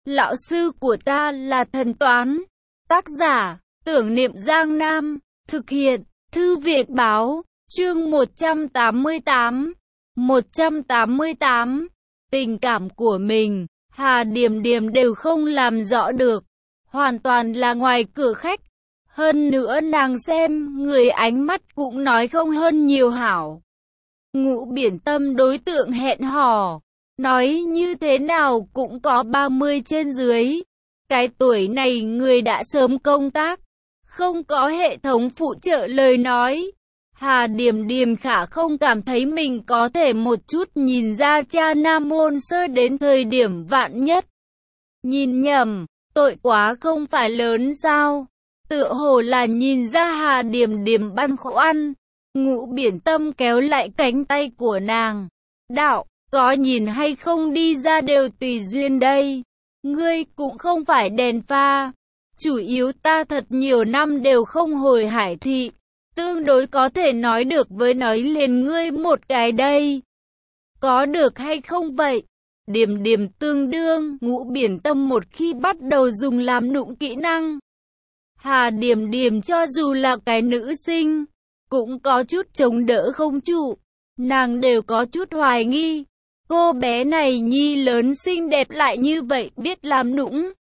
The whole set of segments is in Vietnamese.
Lão sư của ta là thần toán. Tác giả, Tưởng Niệm Giang Nam. Thực hiện, Thư viện Báo. Chương 188. 188. Tình cảm của mình, Hà Điềm Điềm đều không làm rõ được. Hoàn toàn là ngoài cửa khách. Hơn nữa nàng xem, người ánh mắt cũng nói không hơn nhiều hảo. Ngũ Biển Tâm đối tượng hẹn hò. Nói như thế nào cũng có 30 trên dưới. Cái tuổi này người đã sớm công tác. Không có hệ thống phụ trợ lời nói. Hà Điềm Điềm khả không cảm thấy mình có thể một chút nhìn ra cha Nam Môn Sơ đến thời điểm vạn nhất. Nhìn nhầm, tội quá không phải lớn sao? Tựa hồ là nhìn ra Hà Điềm Điềm băn khoăn. Ngũ Biển Tâm kéo lại cánh tay của nàng. Đạo, có nhìn hay không đi ra đều tùy duyên đây. Ngươi cũng không phải đèn pha. Chủ yếu ta thật nhiều năm đều không hồi Hải Thị. Tương đối có thể nói được với nói liền ngươi một cái đây. Có được hay không vậy? Điềm Điềm tương đương, Ngũ Biển Tâm một khi bắt đầu dùng làm nụng kỹ năng. Hà Điềm Điềm cho dù là cái nữ sinh, cũng có chút chống đỡ không trụ. Nàng đều có chút hoài nghi. Cô bé này nhi lớn xinh đẹp lại như vậy biết làm nũng.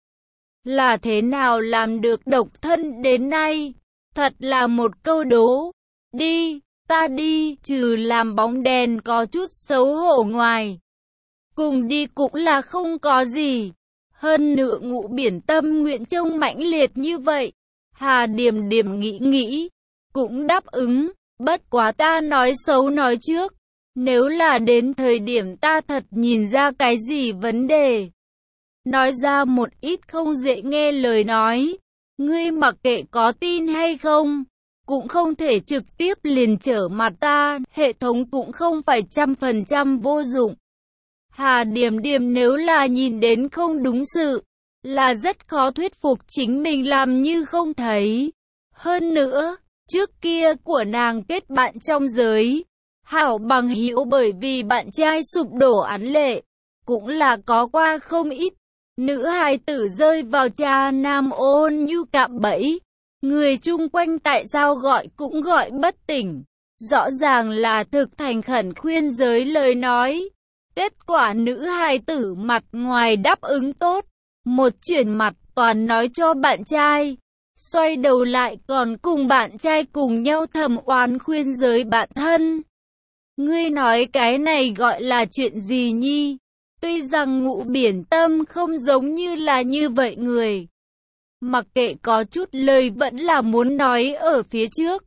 Là thế nào làm được độc thân đến nay? Thật là một câu đố. Đi, ta đi, trừ làm bóng đèn có chút xấu hổ ngoài. Cùng đi cũng là không có gì. Hơn nữa Ngũ Biển Tâm nguyện trông mãnh liệt như vậy. Hà Điềm Điềm nghĩ, cũng đáp ứng. Bất quá ta nói xấu nói trước. Nếu là đến thời điểm ta thật nhìn ra cái gì vấn đề, nói ra một ít không dễ nghe lời nói, ngươi mặc kệ có tin hay không, cũng không thể trực tiếp liền trở mặt ta, hệ thống cũng không phải 100% vô dụng. Hà Điềm Điềm nếu là nhìn đến không đúng sự, là rất khó thuyết phục chính mình làm như không thấy. Hơn nữa, trước kia của nàng kết bạn trong giới hảo bằng hữu bởi vì bạn trai sụp đổ án lệ, cũng là có qua không ít. Nữ hài tử rơi vào cha nam ôn nhu cạm bẫy. Người chung quanh tại sao gọi cũng gọi bất tỉnh. Rõ ràng là thực thành khẩn khuyên giới lời nói. Kết quả nữ hài tử mặt ngoài đáp ứng tốt. Một chuyển mặt toàn nói cho bạn trai. Xoay đầu lại còn cùng bạn trai cùng nhau thầm oán khuyên giới bạn thân. Ngươi nói cái này gọi là chuyện gì nhi? Tuy rằng Ngũ Biển Tâm không giống như là như vậy người. Mặc kệ có chút lời vẫn là muốn nói ở phía trước.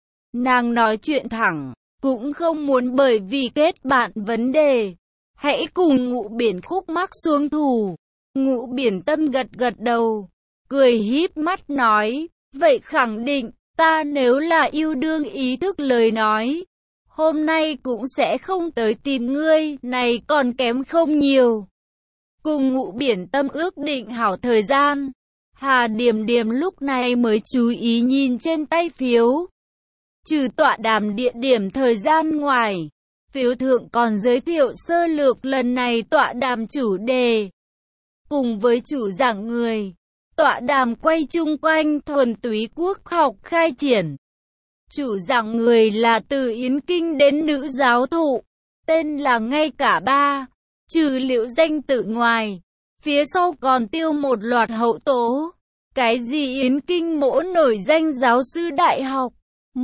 Nàng nói chuyện thẳng, cũng không muốn bởi vì kết bạn vấn đề. Hãy cùng Ngũ Biển khúc mắc xuống thủ. Ngũ Biển Tâm gật gật đầu, cười híp mắt nói, vậy khẳng định, ta nếu là yêu đương ý thức lời nói, hôm nay cũng sẽ không tới tìm ngươi, này còn kém không nhiều. Cùng Ngũ Biển Tâm ước định hảo thời gian, Hà Điềm Điềm lúc này mới chú ý nhìn trên tay phiếu. Trừ tọa đàm địa điểm thời gian ngoài, phiếu thượng còn giới thiệu sơ lược lần này tọa đàm chủ đề. Cùng với chủ giảng người, tọa đàm quay chung quanh thuần túy quốc học khai triển. Chủ giảng người là từ Yến Kinh đến nữ giáo thụ, tên là ngay cả ba, trừ liễu danh tự ngoài, phía sau còn tiêu một loạt hậu tố. Cái gì Yến Kinh mỗ nổi danh giáo sư đại học,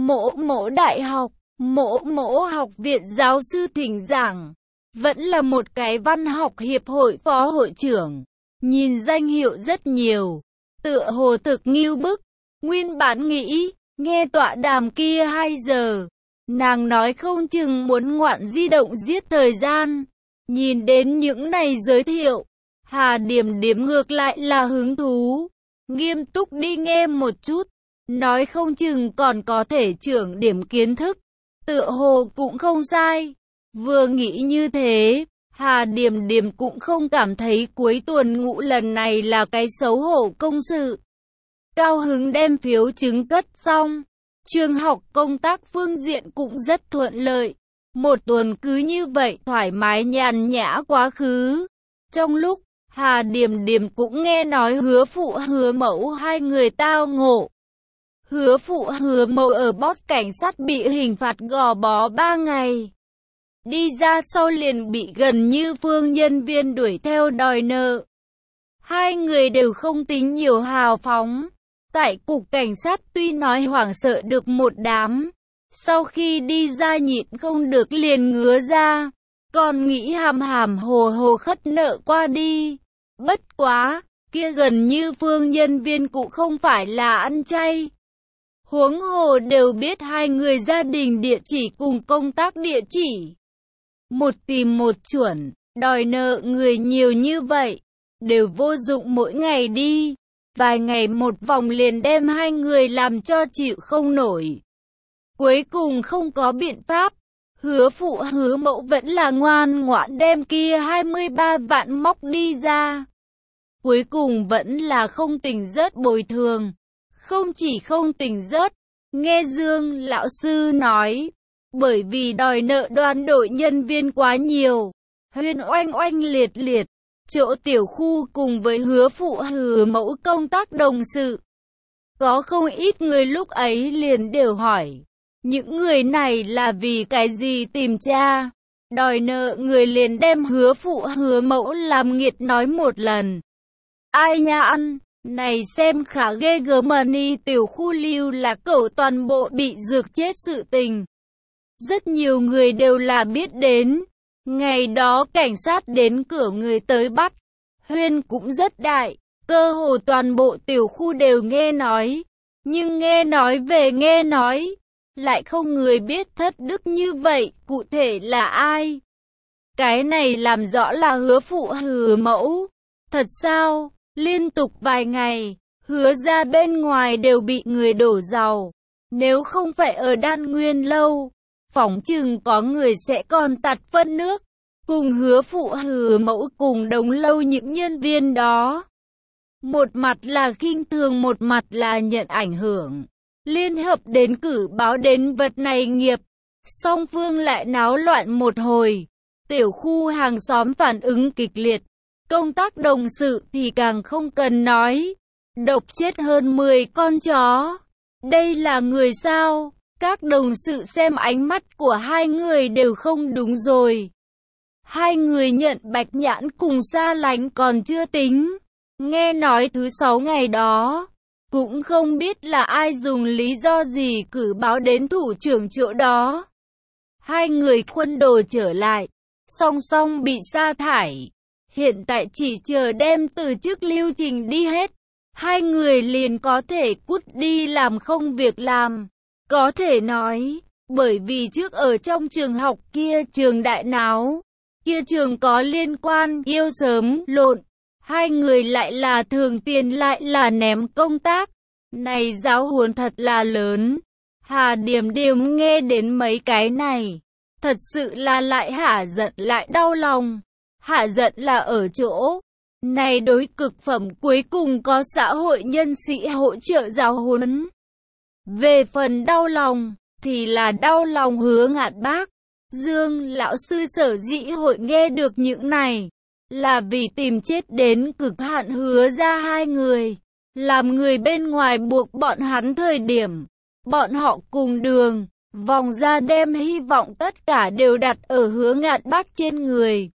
mỗ đại học, mỗ học viện giáo sư thỉnh giảng, vẫn là một cái văn học hiệp hội phó hội trưởng. Nhìn danh hiệu rất nhiều, tựa hồ thực nghiêu bức. Nguyên bản nghĩ, nghe tọa đàm kia 2 giờ, nàng nói không chừng muốn ngoạn di động giết thời gian. Nhìn đến những này giới thiệu, Hà Điềm Điềm ngược lại là hứng thú, nghiêm túc đi nghe một chút, nói không chừng còn có thể trưởng điểm kiến thức, tựa hồ cũng không sai. Vừa nghĩ như thế, Hà Điềm Điềm cũng không cảm thấy cuối tuần ngũ lần này là cái xấu hổ công sự. Cao hứng đem phiếu chứng cất xong, trường học công tác phương diện cũng rất thuận lợi. Một tuần cứ như vậy thoải mái nhàn nhã quá khứ. Trong lúc Hà Điềm Điềm cũng nghe nói Hứa Phụ Hứa Mẫu hai người tao ngộ. Hứa Phụ Hứa Mẫu ở boss cảnh sát bị hình phạt gò bó 3 ngày. Đi ra sau liền bị gần như Phương nhân viên đuổi theo đòi nợ. Hai người đều không tính nhiều hào phóng. Tại cục cảnh sát tuy nói hoảng sợ được một đám, sau khi đi ra nhịn không được liền ngứa ra, còn nghĩ hàm hàm hồ hồ khất nợ qua đi. Bất quá, kia gần như Phương nhân viên cũng không phải là ăn chay. Huống hồ đều biết hai người gia đình địa chỉ cùng công tác địa chỉ. Một tìm một chuẩn, đòi nợ người nhiều như vậy, đều vô dụng mỗi ngày đi. Vài ngày một vòng liền đem hai người làm cho chịu không nổi. Cuối cùng không có biện pháp, Hứa Phụ Hứa Mẫu vẫn là ngoan ngoãn đem kia 23 vạn móc đi ra. Cuối cùng vẫn là không tỉnh rớt bồi thường. Không chỉ không tỉnh rớt, nghe Dương lão sư nói, bởi vì đòi nợ đoàn đội nhân viên quá nhiều, Huyên oanh oanh liệt liệt. Chỗ tiểu khu cùng với Hứa Phụ Hứa Mẫu công tác đồng sự. Có không ít người lúc ấy liền đều hỏi, những người này là vì cái gì tìm cha? Đòi nợ người liền đem Hứa Phụ Hứa Mẫu làm nghiệt nói một lần. Ai nha ăn, này xem khá ghê gớm mà ni tiểu khu lưu là cậu toàn bộ bị dược chết sự tình. Rất nhiều người đều là biết đến. Ngày đó cảnh sát đến cửa người tới bắt, Huyên cũng rất đại, cơ hồ toàn bộ tiểu khu đều nghe nói, nhưng nghe nói về nghe nói, lại không người biết thất đức như vậy, cụ thể là ai. Cái này làm rõ là Hứa Phụ Hứa Mẫu. Thật sao, liên tục vài ngày, Hứa ra bên ngoài đều bị người đổ dầu, nếu không phải ở Đan Nguyên lâu, phỏng chừng có người sẽ còn tạt phân nước. Cùng Hứa Phụ Hứa Mẫu cùng đống lâu những nhân viên đó. Một mặt là khinh thường, một mặt là nhận ảnh hưởng. Liên hợp đến cử báo đến vật này nghiệp. Song phương lại náo loạn một hồi. Tiểu khu hàng xóm phản ứng kịch liệt. Công tác đồng sự thì càng không cần nói. Độc chết hơn 10 con chó. Đây là người sao? Các đồng sự xem ánh mắt của hai người đều không đúng rồi. Hai người nhận bạch nhãn cùng xa lánh còn chưa tính. Nghe nói thứ 6 ngày đó, cũng không biết là ai dùng lý do gì cử báo đến thủ trưởng chỗ đó. Hai người khuân đồ trở lại, song song bị sa thải. Hiện tại chỉ chờ đem từ chức lưu trình đi hết. Hai người liền có thể cút đi làm không việc làm. Có thể nói, bởi vì trước ở trong trường học kia trường đại náo. Kia trường có liên quan, yêu sớm, lộn. Hai người lại là thường tiền lại là ném công tác. Này giáo huấn thật là lớn. Hà Điềm Điềm nghe đến mấy cái này. Thật sự là lại hả giận lại đau lòng. Hạ giận là ở chỗ. Này đối cực phẩm cuối cùng có xã hội nhân sĩ hỗ trợ giáo huấn. Về phần đau lòng, thì là đau lòng Hứa Ngạn Bác. Dương lão sư sở dĩ hội nghe được những này, là vì tìm chết đến cực hạn Hứa ra hai người. Làm người bên ngoài buộc bọn hắn thời điểm, bọn họ cùng đường, vòng ra đem hy vọng tất cả đều đặt ở Hứa Ngạn Bác trên người.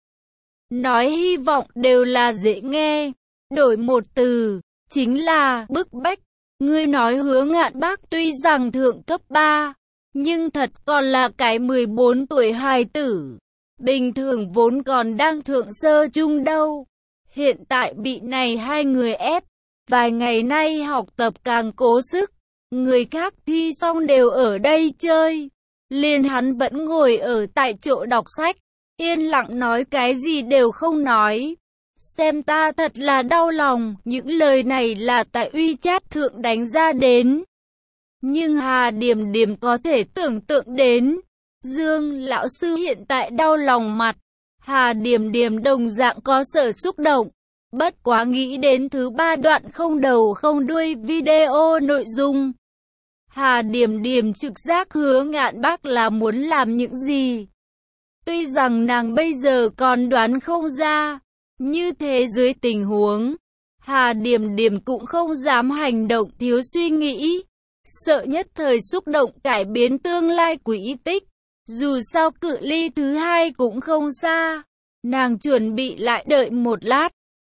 Nói hy vọng đều là dễ nghe, đổi một từ, chính là bức bách. Ngươi nói Hứa Ngạn Bác tuy rằng thượng cấp 3, nhưng thật còn là cái 14 tuổi hài tử. Bình thường vốn còn đang thượng sơ chung đâu. Hiện tại bị này hai người ép. Vài ngày nay học tập càng cố sức. Người khác thi xong đều ở đây chơi. Liền hắn vẫn ngồi ở tại chỗ đọc sách. Yên lặng nói cái gì đều không nói. Xem ta thật là đau lòng. Những lời này là tại WeChat thượng đánh ra đến. Nhưng Hà Điềm Điềm có thể tưởng tượng đến. Dương lão sư hiện tại đau lòng mặt. Hà Điềm Điềm đồng dạng có sở xúc động. Bất quá nghĩ đến thứ 3 đoạn không đầu không đuôi video nội dung. Hà Điềm Điềm trực giác Hứa Ngạn Bác là muốn làm những gì. Tuy rằng nàng bây giờ còn đoán không ra, Như thế dưới tình huống, Hà Điềm Điềm cũng không dám hành động thiếu suy nghĩ, sợ nhất thời xúc động cải biến tương lai quỹ tích. Dù sao cự ly thứ hai cũng không xa, nàng chuẩn bị lại đợi một lát,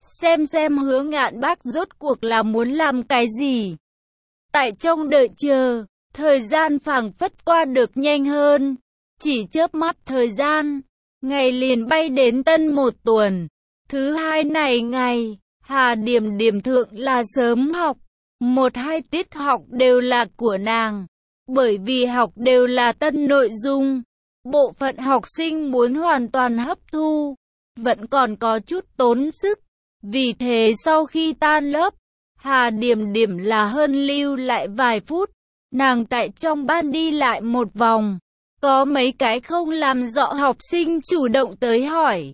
xem Hứa Ngạn Bác rốt cuộc là muốn làm cái gì. Tại trong đợi chờ, thời gian phảng phất qua được nhanh hơn, chỉ chớp mắt thời gian, ngày liền bay đến tân một tuần. Thứ hai này ngày, Hà Điềm Điềm thượng là sớm học, 1-2 tiết học đều là của nàng, bởi vì học đều là tân nội dung. Bộ phận học sinh muốn hoàn toàn hấp thu, vẫn còn có chút tốn sức. Vì thế sau khi tan lớp, Hà Điềm Điềm là hơn lưu lại vài phút. Nàng tại trong ban đi lại một vòng. Có mấy cái không làm rõ học sinh chủ động tới hỏi.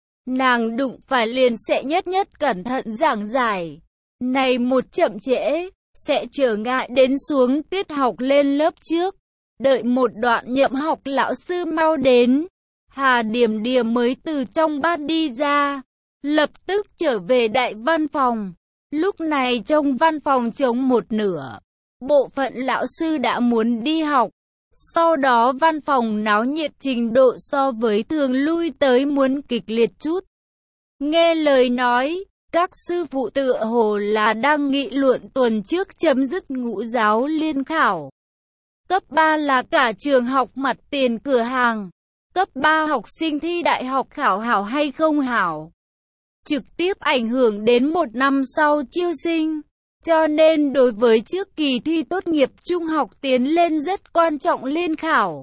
Nàng đụng phải liền sẽ nhất cẩn thận giảng giải. Này một chậm trễ, sẽ trở ngại đến xuống tiết học lên lớp trước. Đợi một đoạn nhậm học lão sư mau đến, Hà Điềm Điềm mới từ trong ban đi ra, lập tức trở về đại văn phòng. Lúc này trong văn phòng trống một nửa, bộ phận lão sư đã muốn đi học. Sau đó văn phòng náo nhiệt trình độ so với thường lui tới muốn kịch liệt chút. Nghe lời nói, các sư phụ tựa hồ là đang nghị luận tuần trước chấm dứt ngũ giáo liên khảo. Cấp 3 là cả trường học mặt tiền cửa hàng. Cấp 3 học sinh thi đại học khảo hảo hay không hảo, trực tiếp ảnh hưởng đến một năm sau chiêu sinh. Cho nên đối với trước kỳ thi tốt nghiệp trung học tiến lên rất quan trọng liên khảo.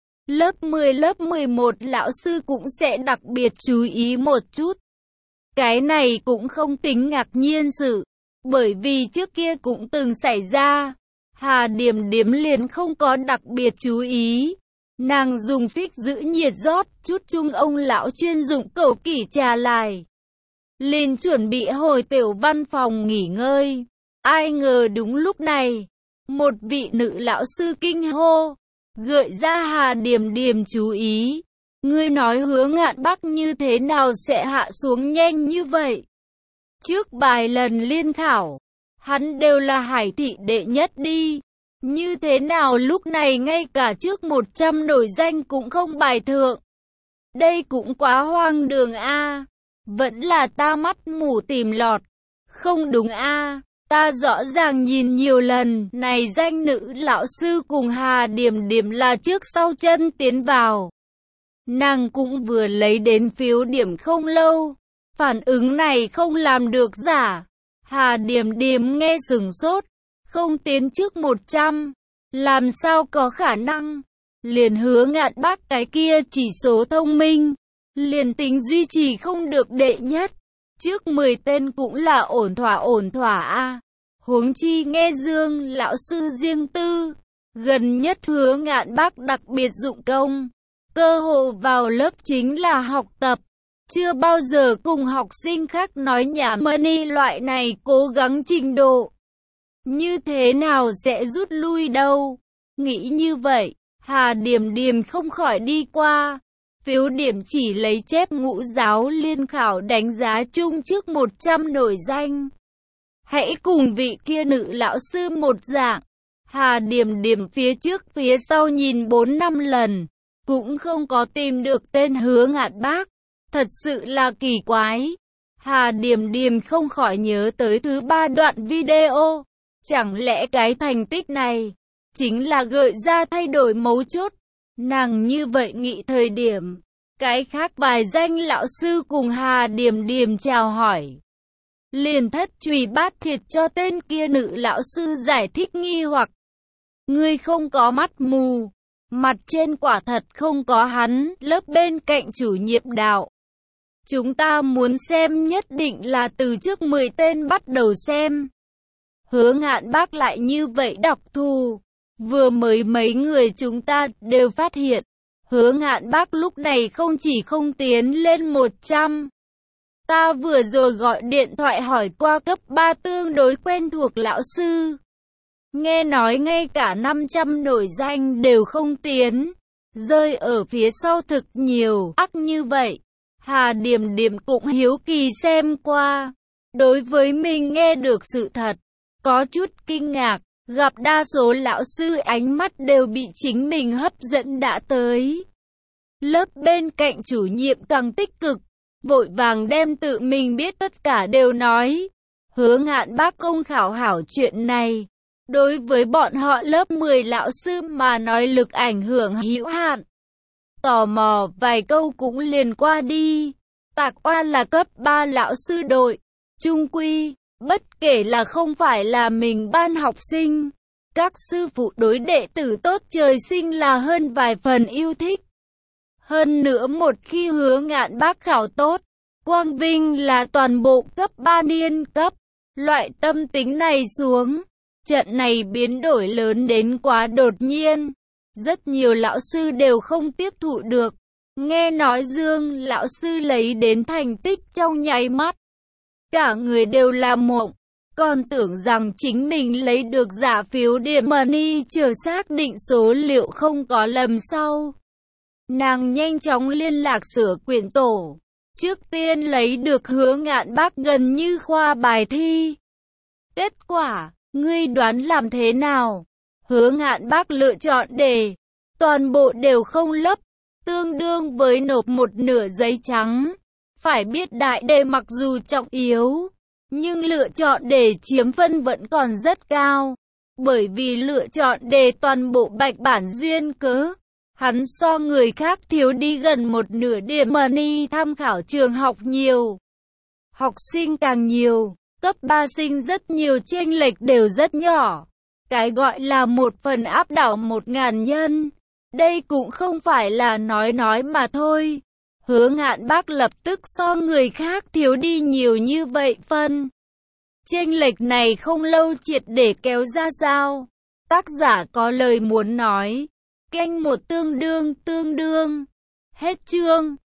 Lớp 10, lớp 11 lão sư cũng sẽ đặc biệt chú ý một chút. Cái này cũng không tính ngạc nhiên sự, bởi vì trước kia cũng từng xảy ra. Hà Điềm Điềm liền không có đặc biệt chú ý. Nàng dùng phích giữ nhiệt rót chút chung ông lão chuyên dụng cầu kỷ trà lại. Liền chuẩn bị hồi tiểu văn phòng nghỉ ngơi. Ai ngờ đúng lúc này, một vị nữ lão sư kinh hô, gợi ra Hà Điềm Điềm chú ý. Ngươi nói Hứa Ngạn Bác như thế nào sẽ hạ xuống nhanh như vậy? Trước vài lần liên khảo, hắn đều là hải thị đệ nhất đi. Như thế nào lúc này ngay cả trước 100 nổi danh cũng không bài thượng? Đây cũng quá hoang đường a. Vẫn là ta mắt mù tìm lọt. Không đúng a. Ta rõ ràng nhìn nhiều lần, này danh nữ lão sư cùng Hà Điềm Điềm là trước sau chân tiến vào. Nàng cũng vừa lấy đến phiếu điểm không lâu. Phản ứng này không làm được giả. Hà Điềm Điềm nghe sửng sốt. Không tiến trước 100. Làm sao có khả năng? Liền Hứa Ngạn Bác cái kia chỉ số thông minh. Liền tính duy trì không được đệ nhất. Trước 10 tên cũng là ổn thỏa a. Huống chi nghe Dương lão sư riêng tư. Gần nhất Hứa Ngạn Bác đặc biệt dụng công. Cơ hồ vào lớp chính là học tập. Chưa bao giờ cùng học sinh khác nói nhảm money loại này cố gắng trình độ. Như thế nào sẽ rút lui đâu? Nghĩ như vậy, Hà Điềm Điềm không khỏi đi qua. Phiếu điểm chỉ lấy chép ngũ giáo liên khảo đánh giá chung trước 100 nổi danh. Hãy cùng vị kia nữ lão sư một dạng. Hà Điềm Điềm phía trước phía sau nhìn 4-5 lần, cũng không có tìm được tên Hứa Ngạn Bác. Thật sự là kỳ quái. Hà Điềm Điềm không khỏi nhớ tới thứ 3 đoạn video. Chẳng lẽ cái thành tích này chính là gợi ra thay đổi mấu chốt? Nàng như vậy nghĩ thời điểm, cái khác vài danh lão sư cùng Hà Điềm Điềm chào hỏi. Liền thất truy bát thiệt cho tên kia nữ lão sư giải thích nghi hoặc. Ngươi không có mắt mù, mặt trên quả thật không có hắn, lớp bên cạnh chủ nhiệm đạo. Chúng ta muốn xem nhất định là từ trước 10 tên bắt đầu xem. Hứa Ngạn Bác lại như vậy đặc thù. Vừa mới mấy người chúng ta đều phát hiện. Hứa Ngạn Bác lúc này không chỉ không tiến lên 100. Ta vừa rồi gọi điện thoại hỏi qua cấp 3 tương đối quen thuộc lão sư. Nghe nói ngay cả 500 nổi danh đều không tiến. Rơi ở phía sau thực nhiều. Ác như vậy. Hà Điềm Điềm cũng hiếu kỳ xem qua. Đối với mình nghe được sự thật, có chút kinh ngạc, gặp đa số lão sư ánh mắt đều bị chính mình hấp dẫn đã tới. Lớp bên cạnh chủ nhiệm càng tích cực, vội vàng đem tự mình biết tất cả đều nói. Hứa Ngạn Bác không khảo hảo chuyện này. Đối với bọn họ lớp 10 lão sư mà nói lực ảnh hưởng hữu hạn. Tò mò vài câu cũng liền qua đi. Tạc Oa là cấp 3 lão sư đội. Trung quy, bất kể là không phải là mình ban học sinh, các sư phụ đối đệ tử tốt trời sinh là hơn vài phần yêu thích. Hơn nữa một khi Hứa Ngạn Bác khảo tốt, quang vinh là toàn bộ cấp 3 niên cấp. Loại tâm tính này xuống, trận này biến đổi lớn đến quá đột nhiên. Rất nhiều lão sư đều không tiếp thụ được. Nghe nói Dương lão sư lấy đến thành tích trong nháy mắt. Cả người đều là mộng, còn tưởng rằng chính mình lấy được giả phiếu điểm money chờ xác định số liệu không có lầm sau. Nàng nhanh chóng liên lạc sửa quyển tổ. Trước tiên lấy được Hứa Ngạn Bác gần như khoa bài thi. Kết quả, ngươi đoán làm thế nào? Hứa Ngạn Bác lựa chọn đề. Toàn bộ đều không lấp, tương đương với nộp một nửa giấy trắng. Phải biết đại đề mặc dù trọng yếu, nhưng lựa chọn đề chiếm phân vẫn còn rất cao. Bởi vì lựa chọn đề toàn bộ bạch bản duyên cớ, hắn so người khác thiếu đi gần một nửa điểm money tham khảo trường học nhiều. Học sinh càng nhiều, cấp 3 sinh rất nhiều chênh lệch đều rất nhỏ. Cái gọi là một phần áp đảo 1000 nhân. Đây cũng không phải là nói mà thôi. Hứa Ngạn Bác lập tức so người khác thiếu đi nhiều như vậy phân. Chênh lệch này không lâu triệt để kéo ra sao? Tác giả có lời muốn nói. Canh một tương đương. Hết chương.